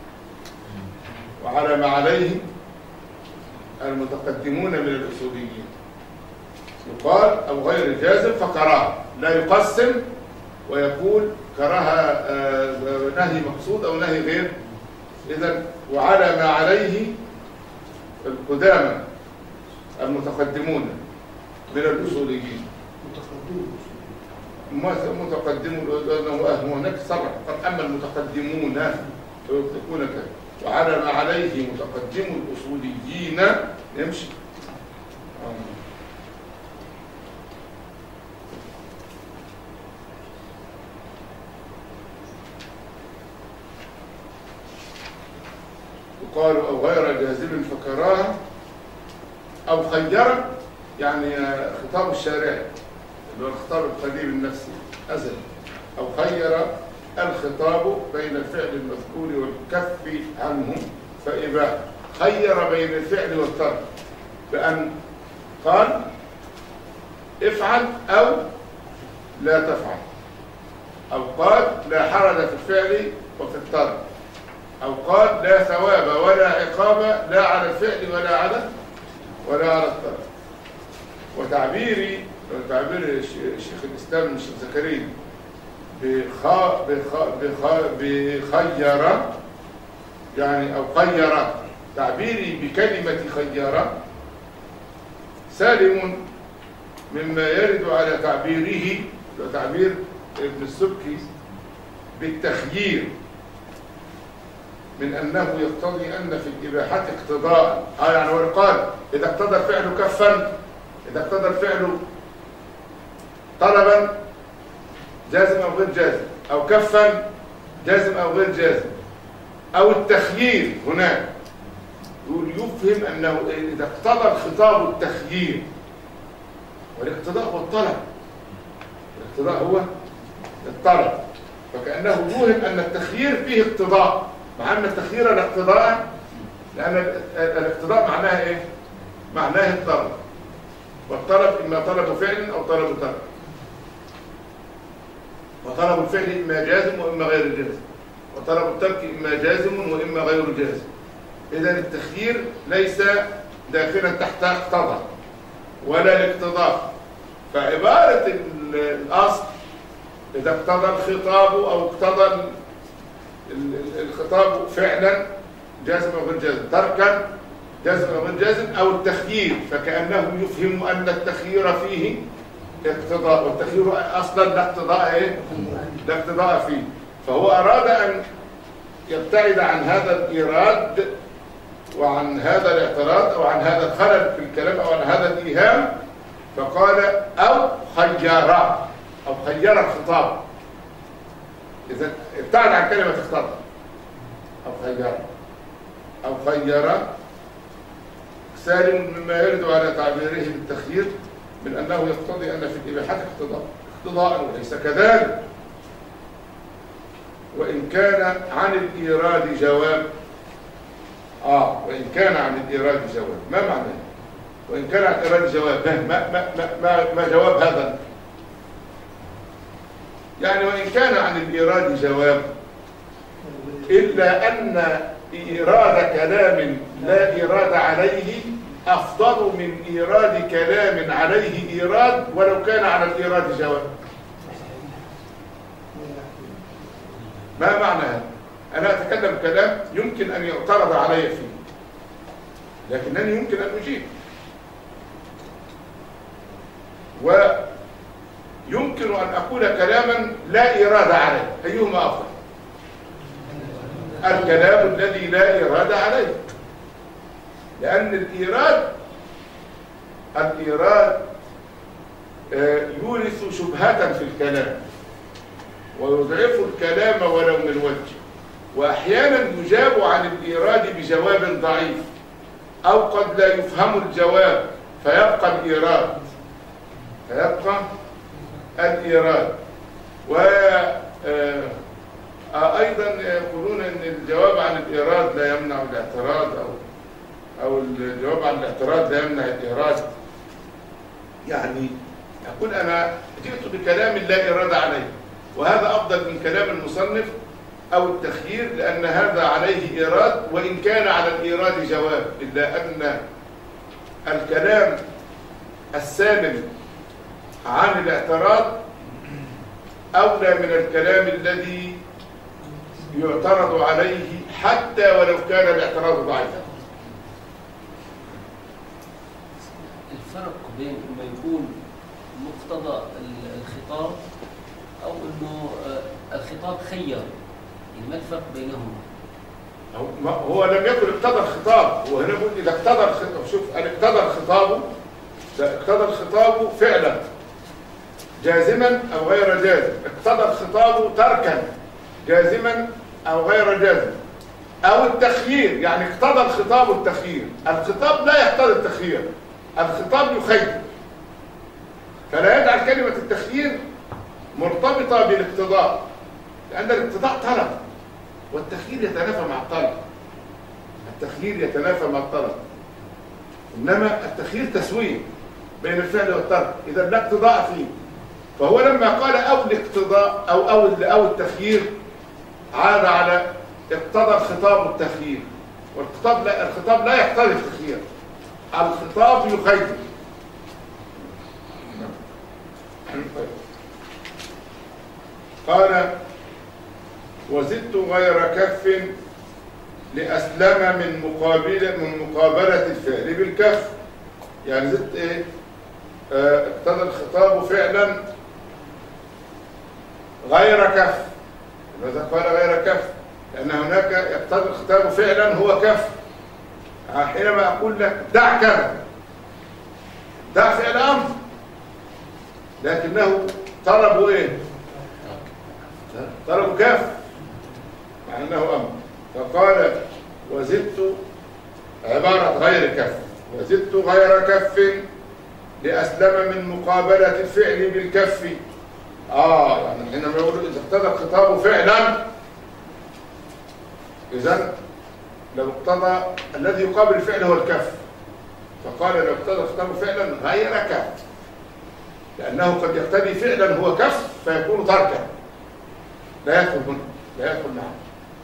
وعلى ما عليه المتقدمون من الأصوليين. يقال أو غير جازم فكراه، لا يقسم ويقول كراهة نهي مقصود أو نهي غير. إذن وعلى ما عليه القدامى المتقدمون من الأصوليين. متقدمون لأنه هناك صرح قد أما المتقدمون فيطلقون كذا. وعلى ما عليه متقدم الأصوليين يمشي. قالوا أو غير جازم فكراها أو خير، يعني خطاب الشارع اللي هو الخطاب القديم النفسي أزل، أو خير الخطاب بين الفعل المذكور والكف عنه فإباحة. خير بين الفعل والترك بأن قال افعل أو لا تفعل، أو قال لا حرج في الفعل وفي الترك، أو قال لا ثواب ولا عقاب لا على الفعل ولا على ولا على الترك. وتعبيري تعبير الشيخ الإسلام الشيخ زكريا بخا بخا بخا بخير يعني أو خير، تعبيري بكلمة خير سالم مما يرد على تعبيره تعبير ابن السبكي بالتخيير. من أنه يقتضي أن في الإباحة اقتضاء. آه يعني هو قال إذا اقتضى الفعل كفا، إذا اقتضى الفعل طلبا جازم أو غير جازم، أو كفا جازم أو غير جازم، أو التخيير هناك يقول يفهم أنه إذا اقتضى الخطاب التخيير، والاقتضاء هو الطلب، الاقتضاء هو الطلب، فكأنه يوهم أن التخيير فيه اقتضاء، مع أن التخيير لا اقتضاء، لأن الاقتضاء معناها إيه؟ معناه الطلب، والطلب إما طلب فعل أو طلب طلب، وطلب الفعل إما جازم وإما غير جازم، وطلب الترك إما جازم وإما غير جازم. إذا التخيير ليس داخلا تحت اقتضى ولا الاقتضاء، فعبارة الأصل إذا اقتضى الخطاب أو اقتضى الخطاب فعلا جازم أو غير جازم، تركا جازم أو غير جازم، أو التخيير، فكأنه يفهم أن التخيير فيه اقتضاء، والتخيير أصلا لا اقتضاء إيه؟ لا اقتضاء فيه. فهو أراد أن يبتعد عن هذا الإيراد وعن هذا الاعتراض أو عن هذا الخلل في الكلام أو عن هذا الإيهام، فقال أو خير، أو خير الخطاب، إذا ابتعد عن كلمة اقتضى، أو خير، أو خير سالم مما يرد على تعبيره بالتخيير من أنه يقتضي أن في الإباحة اقتضاء اقتضاء وليس كذلك، وإن كان عن الإيراد جواب. آه وإن كان عن الإيراد جواب، ما معناه؟ وإن كان عن الإيراد جواب، ما, ما, ما, ما, ما جواب هذا؟ يعني وإن كان عن الإيراد جواب إلا أن إيراد كلام لا إيراد عليه أفضل من إيراد كلام عليه إيراد ولو كان على الإيراد جواب. ما معنى هذا؟ أنا أتكلم كلام يمكن أن يعترض علي فيه، لكنني يمكن أن أجيب، ويمكن أن أقول كلاما لا إيراد عليه، أيهما أفضل؟ الكلام الذي لا إيراد عليه، لأن الإيراد الإيراد يورث شبهة في الكلام ويضعف الكلام ولو من وجه، وأحيانا يجاب عن الإيراد بجواب ضعيف، أو قد لا يفهم الجواب فيبقى الإيراد فيبقى الإيراد وأيضا يقولون أن الجواب عن الإيراد لا يمنع الاعتراض، أو أو الجواب عن الاعتراض لا يمنع الإيراد. يعني أقول أنا جئت بكلام لا إيراد عليه، وهذا أفضل من كلام المصنف أو التخيير، لأن هذا عليه إيراد وإن كان على الإيراد جواب، إلا أن الكلام السالم عن الاعتراض أولى من الكلام الذي يعترض عليه حتى ولو كان الاعتراض ضعيفا. الفرق بين ما يكون مقتضى الخطاب أو أنه الخطاب خير، يعني ما الفرق بينهما؟ هو لم يكن اقتضى الخطاب، هو هنا يقول إذا اقتضى الخطاب، شوف اقتضى الخطاب، اقتضى الخطاب فعلا جازما أو غير جازم، اقتضى الخطاب تركا جازما أو غير جازم، أو التخيير، يعني اقتضى الخطاب التخيير. الخطاب لا يقتضي التخيير، الخطاب يخير، فلا يجعل كلمة التخيير مرتبطة بالاقتضاء، لأن الاقتضاء طلب والتخيير يتنافى مع الطلب، التخيير يتنافى مع الطلب، إنما التخيير تسوية بين الفعل والترك، إذا لا اقتضاء فيه. فهو لما قال أو الاقتضاء أو أو أو التخيير عاد على اقتضى الخطاب التخيير، والخطاب لا الخطاب لا يقتضي التخيير، الخطاب يخير. قال وزدت غير كف لأسلم من مقابلة من مقابلة الفعل بالكف، يعني زدت ايه؟ اه اقتضى الخطاب فعلا غير كف، لذا قال غير كف، لأن هناك يقتضي الخطاب فعلا هو كف. حينما أقول لك دع كذا، دع فعل أمر، لكنه طلب إيه؟ طلب كف مع أنه أمر. فقال وزدت عبارة غير كف، وزدت غير كف لأسلم من مقابلة الفعل بالكف. آه يعني حينما يقول إذا اقتضى الخطاب فعلا، إذن لو اقتضى الذي يقابل الفعل هو الكف، فقال لو اقتضى الخطاب فعلا غير كف، لأنه قد يقتضي فعلا هو كف فيكون تركا، لا يدخل هنا، لا يدخل معه.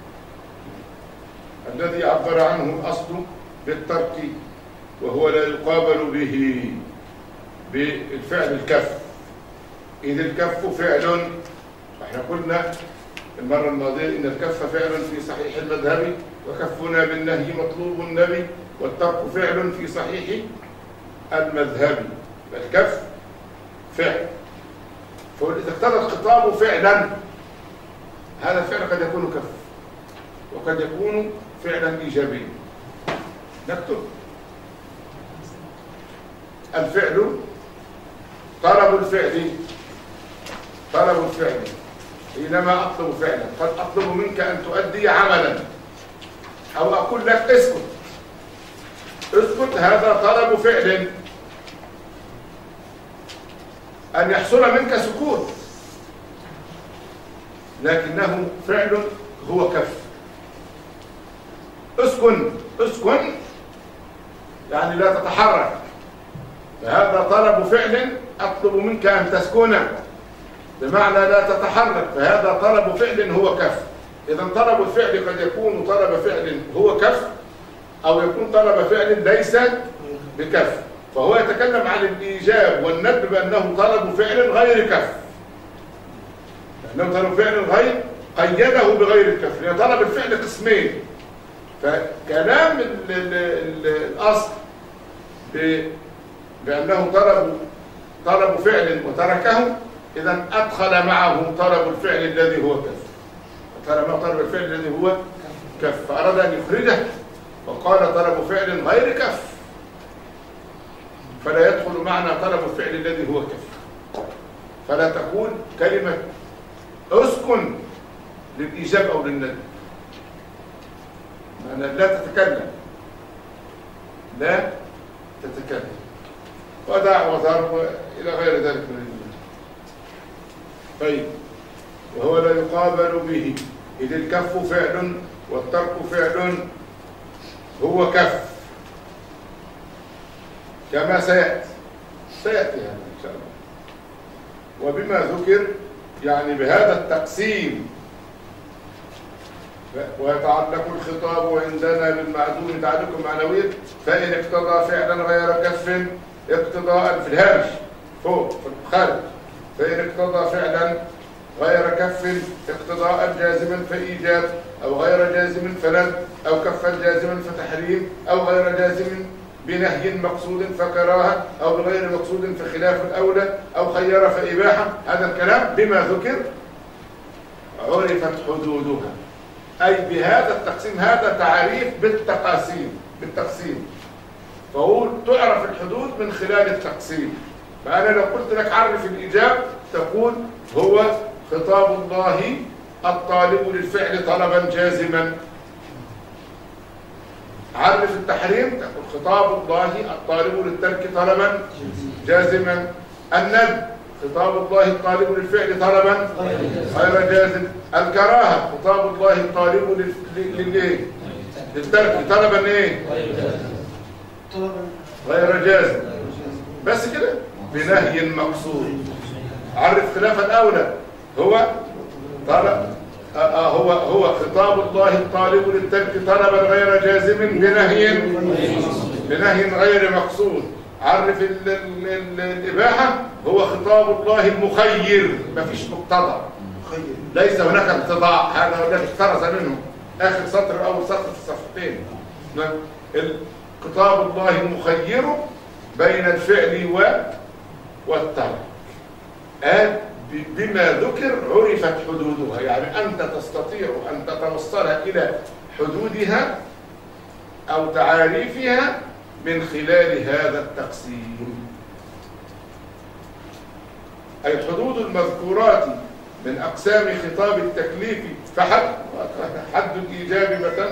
الذي عبر عنه الأصل بالترك وهو لا يقابل به بالفعل الكف، إذ الكف فعل. احنا قلنا المرة الماضية إن الكف فعل في صحيح المذهب، وكفنا بالنهي مطلوب النبي، والترك فعل في صحيح المذهب. الكف فعل، فإذا اقتضى الخطاب فعلا هذا الفعل قد يكون كف وقد يكون فعلا إيجابيا. نكتب الفعل طلب الفعل، طلب الفعل حينما أطلب فعلا قد أطلب منك أن تؤدي عملا، أو أقول لك اسكت، اسكت هذا طلب فعل، أن يحصل منك سكوت، لكنه فعل هو كف. اسكن، اسكن يعني لا تتحرك، فهذا طلب فعل أطلب منك أن تسكن، بمعنى لا تتحرك، فهذا طلب فعل هو كف. إذا طلب الفعل قد يكون طلب فعل هو كف، أو يكون طلب فعل ليس بكف، فهو يتكلم عن الإيجاب والندب بأنه طلب فعل غير كف، لأنه طلب فعل غير قيده بغير الكف، لأن طلب الفعل قسمين. فكلام ال ال ال الأصل بأنه طلب طلب فعل وتركه، إذا أدخل معه طلب الفعل الذي هو كف، طلب معه طلب الفعل الذي هو كف، فأراد أن يخرجه وقال طلب فعل غير كف، فلا يدخل معنى طلب الفعل الذي هو كف. فلا تقول كلمة اسكن للإيجاب أو للندب، معنى لا تتكلم، لا تتكلم، ودع وضرب إلى غير ذلك من الجمال. طيب، وهو لا يقابل به، إذ الكف فعل والترك فعل هو كف، كما سيأتي سيأتي هذا إن شاء الله. وبما ذكر يعني بهذا التقسيم، ويتعلق الخطاب عندنا بالمعدوم تعلق معنوي، فإن اقتضى فعلا غير كف اقتضاء في الهامش فوق في الخارج، فإن اقتضى فعلا غير كف اقتضاء جازما فإيجاب، أو غير جازم فند، أو كفا جازما فتحريم، أو غير جازم بنهي مقصود فكراهة، أو بغير مقصود فخلاف الأولى، أو خير فإباحة. هذا الكلام بما ذكر عرفت حدودها، أي بهذا التقسيم. هذا تعريف بالتقاسيم بالتقسيم، فهو تعرف الحدود من خلال التقسيم. فأنا لو قلت لك عرف الإيجاب تقول هو خطاب الله الطالب للفعل طلبا جازما. عرف التحريم تقول خطاب الله الطالب للترك طلبا جازما. الندب خطاب الله الطالب للفعل طلبا غير جازم. الكراهة خطاب الله الطالب للايه للترك طلبا ايه غير جازم. بس كده بنهي مقصود. عرف خلاف الاولى هو طلب آه هو هو خطاب الله الطالب للترك طلبا غير جازم بنهي بنهي غير مقصود. عرف ال ال ال الإباحة هو خطاب الله المخير، ما فيش مقتضى، ليس هناك اقتضاء. هذا هو الذي احترز منه آخر سطر أول سطر في الصفحتين. خطاب الله المخير بين الفعل والترك. قال بما ذكر عرفت حدودها، يعني أنت تستطيع أن تتوصل إلى حدودها أو تعاريفها من خلال هذا التقسيم. أي الحدود المذكورات من أقسام خطاب التكليف فحد حد الإيجاب مثلا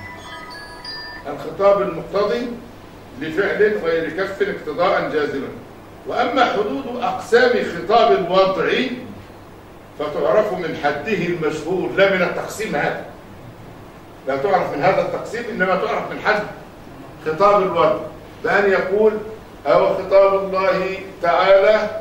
الخطاب المقتضي لفعل غير كف اقتضاء جازما. وأما حدود أقسام خطاب الوضع فتعرف من حده المشهور، لا من التقسيم هذا، لا تعرف من هذا التقسيم، إنما تعرف من حد خطاب الوضع، بأن يقول أو خطاب الله تعالى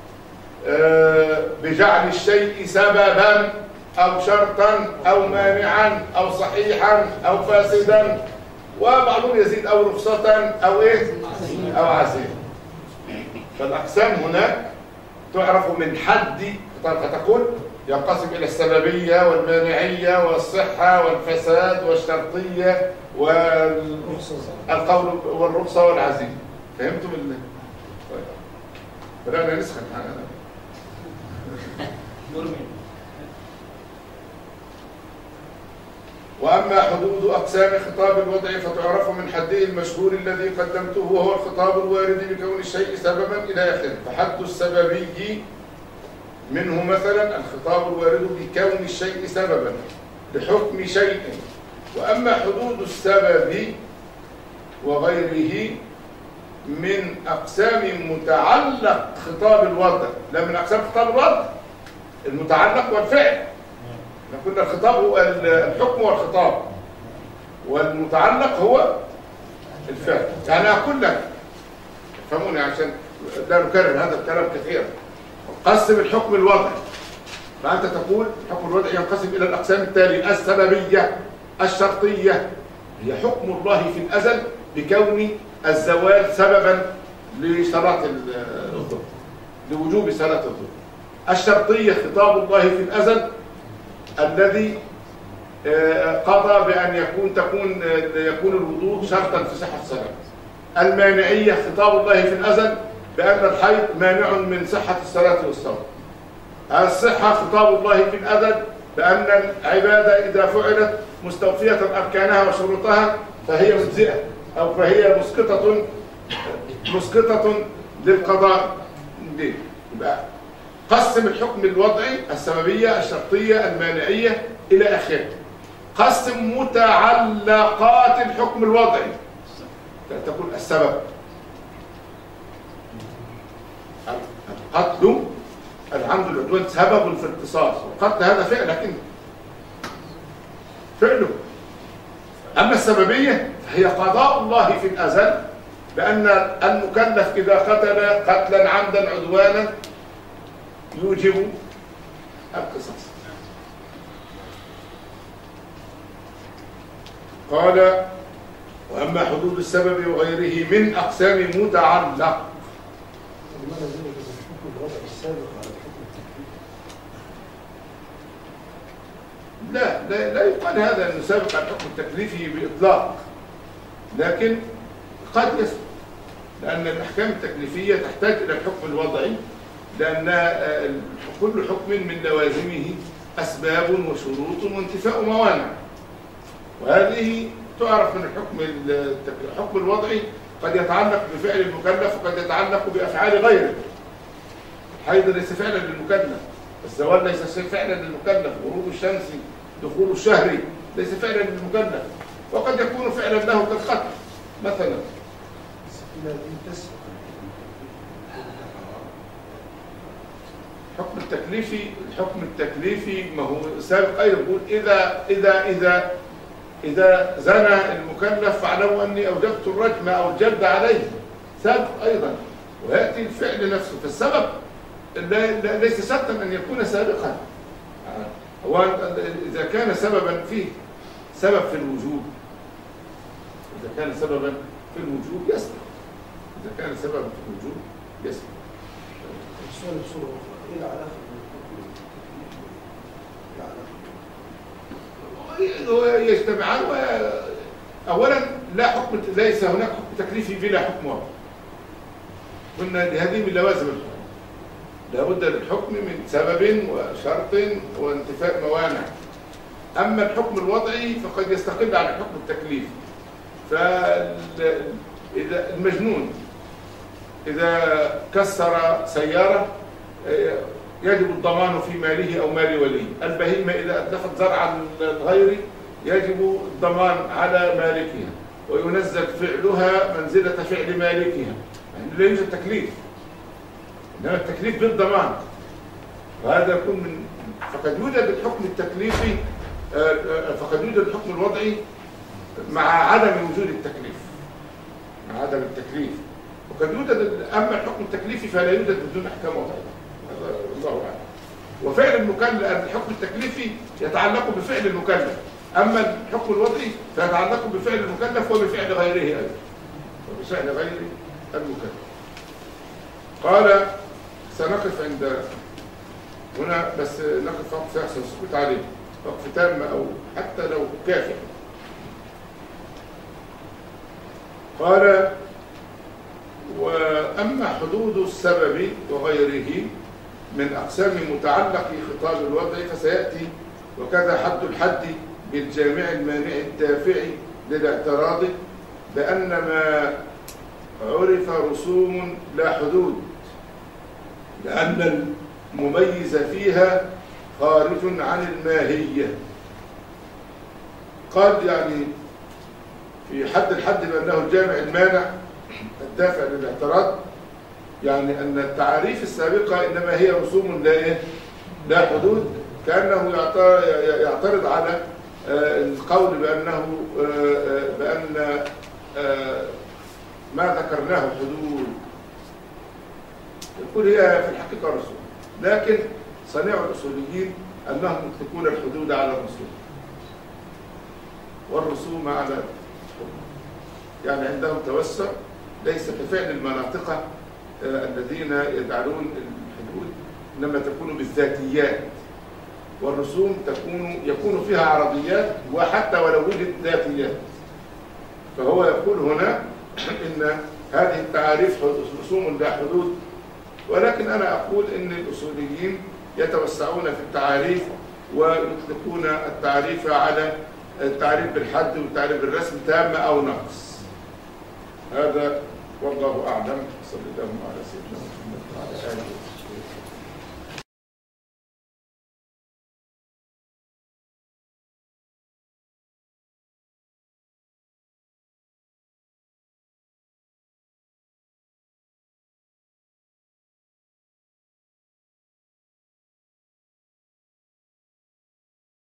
بجعل الشيء سببا أو شرطا أو مانعا أو صحيحا أو فاسدا، وبعضهم يزيد أو رخصة أو إيه أو عزيمة. فالأقسام هناك تعرف من حد، فتقول ينقسم إلى السببية والمانعية والصحة والفساد والشرطية والقول والرخصة والعزيمة. فهمتم ال بدأنا نسخن هذا. وأما حدود أقسام خطاب الوضع فتعرف من حده المشهور الذي قدمته، وهو الخطاب الوارد بكون الشيء سببا إلى آخره. فحد السببي منه مثلا الخطاب الوارد بكون الشيء سببا لحكم شيء. وأما حدود السبب وغيره من أقسام متعلق خطاب الوضع، لا من أقسام خطاب الوضع المتعلق والفعل. كنا الخطاب هو الحكم والخطاب، والمتعلق هو الفعل. يعني أقول لك فهموني عشان لا نكرر هذا الكلام كثيرا. قسم الحكم الوضعي، فأنت تقول الحكم الوضعي ينقسم إلى الأقسام التالية: السببية، الشرطية، هي حكم الله في الأزل بكون الزوال سببا لصلاة الظهر، لوجوب صلاة الظهر. الشرطية خطاب الله في الأزل الذي قضى بأن يكون تكون يكون الوضوء شرطا في صحة الصلاة. المانعية خطاب الله في الأزل بأن الحيض مانع من صحة الصلاة والصوم. الصحة خطاب الله في الأزل بأن العبادة إذا فعلت مستوفية أركانها وشروطها فهي مجزئة أو فهي مسقطة مسقطة للقضاء. يبقى قسم الحكم الوضعي: السببية، الشرطية، المانعية إلى آخره. قسم متعلقات الحكم الوضعي، تقول السبب القتل، العمد العدوان سبب في القصاص، والقتل هذا فعلك انت فعله. أما السببية فهي قضاء الله في الأزل بأن المكلف إذا قتل قتلا عمدا عدوانا يوجب القصاص. قال: وأما حدود السبب وغيره من أقسام متعلق. لماذا ذلك الحكم الوضعي السابق على الحكم التكليفي؟ لا لا لا يقال هذا أنه سابق على الحكم التكليفي بإطلاق، لكن قد يسبق، لأن الأحكام التكليفية تحتاج إلى الحكم الوضعي، لأن كل حكم من لوازمه أسباب وشروط وانتفاء موانع، وهذه تعرف من الحكم الحكم الوضعي. قد يتعلق بفعل المكلف وقد يتعلق بأفعال غيره. الحيض ليس فعلا للمكلف، الزوال ليس فعلا للمكلف، غروب الشمس، دخول الشهر ليس فعلا للمكلف، وقد يكون فعلا له كالقتل مثلا. الحكم التكليفي الحكم التكليفي ما هو سابق أيضا، يقول إذا إذا إذا إذا زنى المكلف فاعلموا أني أوجبت الرجم أو الجلد عليه، سابق أيضا. ويأتي الفعل نفسه، فالسبب ليس شرطا أن يكون سابقا. هو إذا كان سببا فيه سبب في الوجوب، إذا كان سببا في الوجوب يسبق، إذا كان سببا في الوجوب يسبق. السؤال بصورة أخرى: إيه العلاقة يجتمعان. أولا لا حكم، ليس هناك حكم تكليفي بلا حكم وضعي. قلنا هذه من لوازم الحكم. لابد للحكم من سبب وشرط وانتفاء موانع. أما الحكم الوضعي فقد يستقل عن الحكم التكليفي. فإذا المجنون إذا كسر سيارة يجب الضمان في ماله أو مال وليه. البهيمة إذا أتلفت زرعا الغير يجب الضمان على مالكها وينزل فعلها منزلة فعل مالكها، يعني لا يوجد تكليف، إنما التكليف بالضمان. وهذا يكون من فقد يوجد الحكم التكليفي فقد يوجد الحكم الوضعي مع عدم وجود التكليف، مع عدم التكليف. وقد يوجد أما الحكم التكليفي فلا يوجد بدون أحكام وضعية، هذا الله أعلم. وفعل المكلف الحكم التكليفي يتعلق بفعل المكلف، أما الحكم الوضعي فيتعلق بفعل المكلف وبفعل غيره أيضا، وبفعل غير المكلف. قال سنقف عند هنا، بس نقف وقف يحسن السكوت عليه، وقف تام أو حتى لو كافي. قال وأما حدود السبب وغيره من أقسام متعلق خطاب الوضع فسيأتي، وكذا حد الحد بالجامع المانع الدافع للاعتراض بأن ما عرف رسوم لا حدود، لأن المميز فيها خارج عن الماهية. قد يعني في حد الحد بأنه الجامع المانع الدافع للاعتراض، يعني أن التعاريف السابقة إنما هي رسوم لا إيه؟ لا حدود، كأنه يعترض على القول بأنه بأن ما ذكرناه حدود، يقول هي في الحقيقة رسوم، لكن صنيع الأصوليين أنهم يطلقون الحدود على الرسوم والرسوم على الحدود، يعني عندهم توسع ليس كفعل المناطق الذين يجعلون الحدود إنما تكون بالذاتيات، والرسوم تكون يكون فيها عرضيات وحتى ولو وجد ذاتيات. فهو يقول هنا إن هذه التعاريف رسوم لا حدود، ولكن أنا أقول إن الأصوليين يتوسعون في التعاريف ويطلقون التعريف على التعريف بالحد والتعريف بالرسم تام أو نقص. هذا والله أعلم. صلى الله على سيدنا محمد وعلى آله وسلم.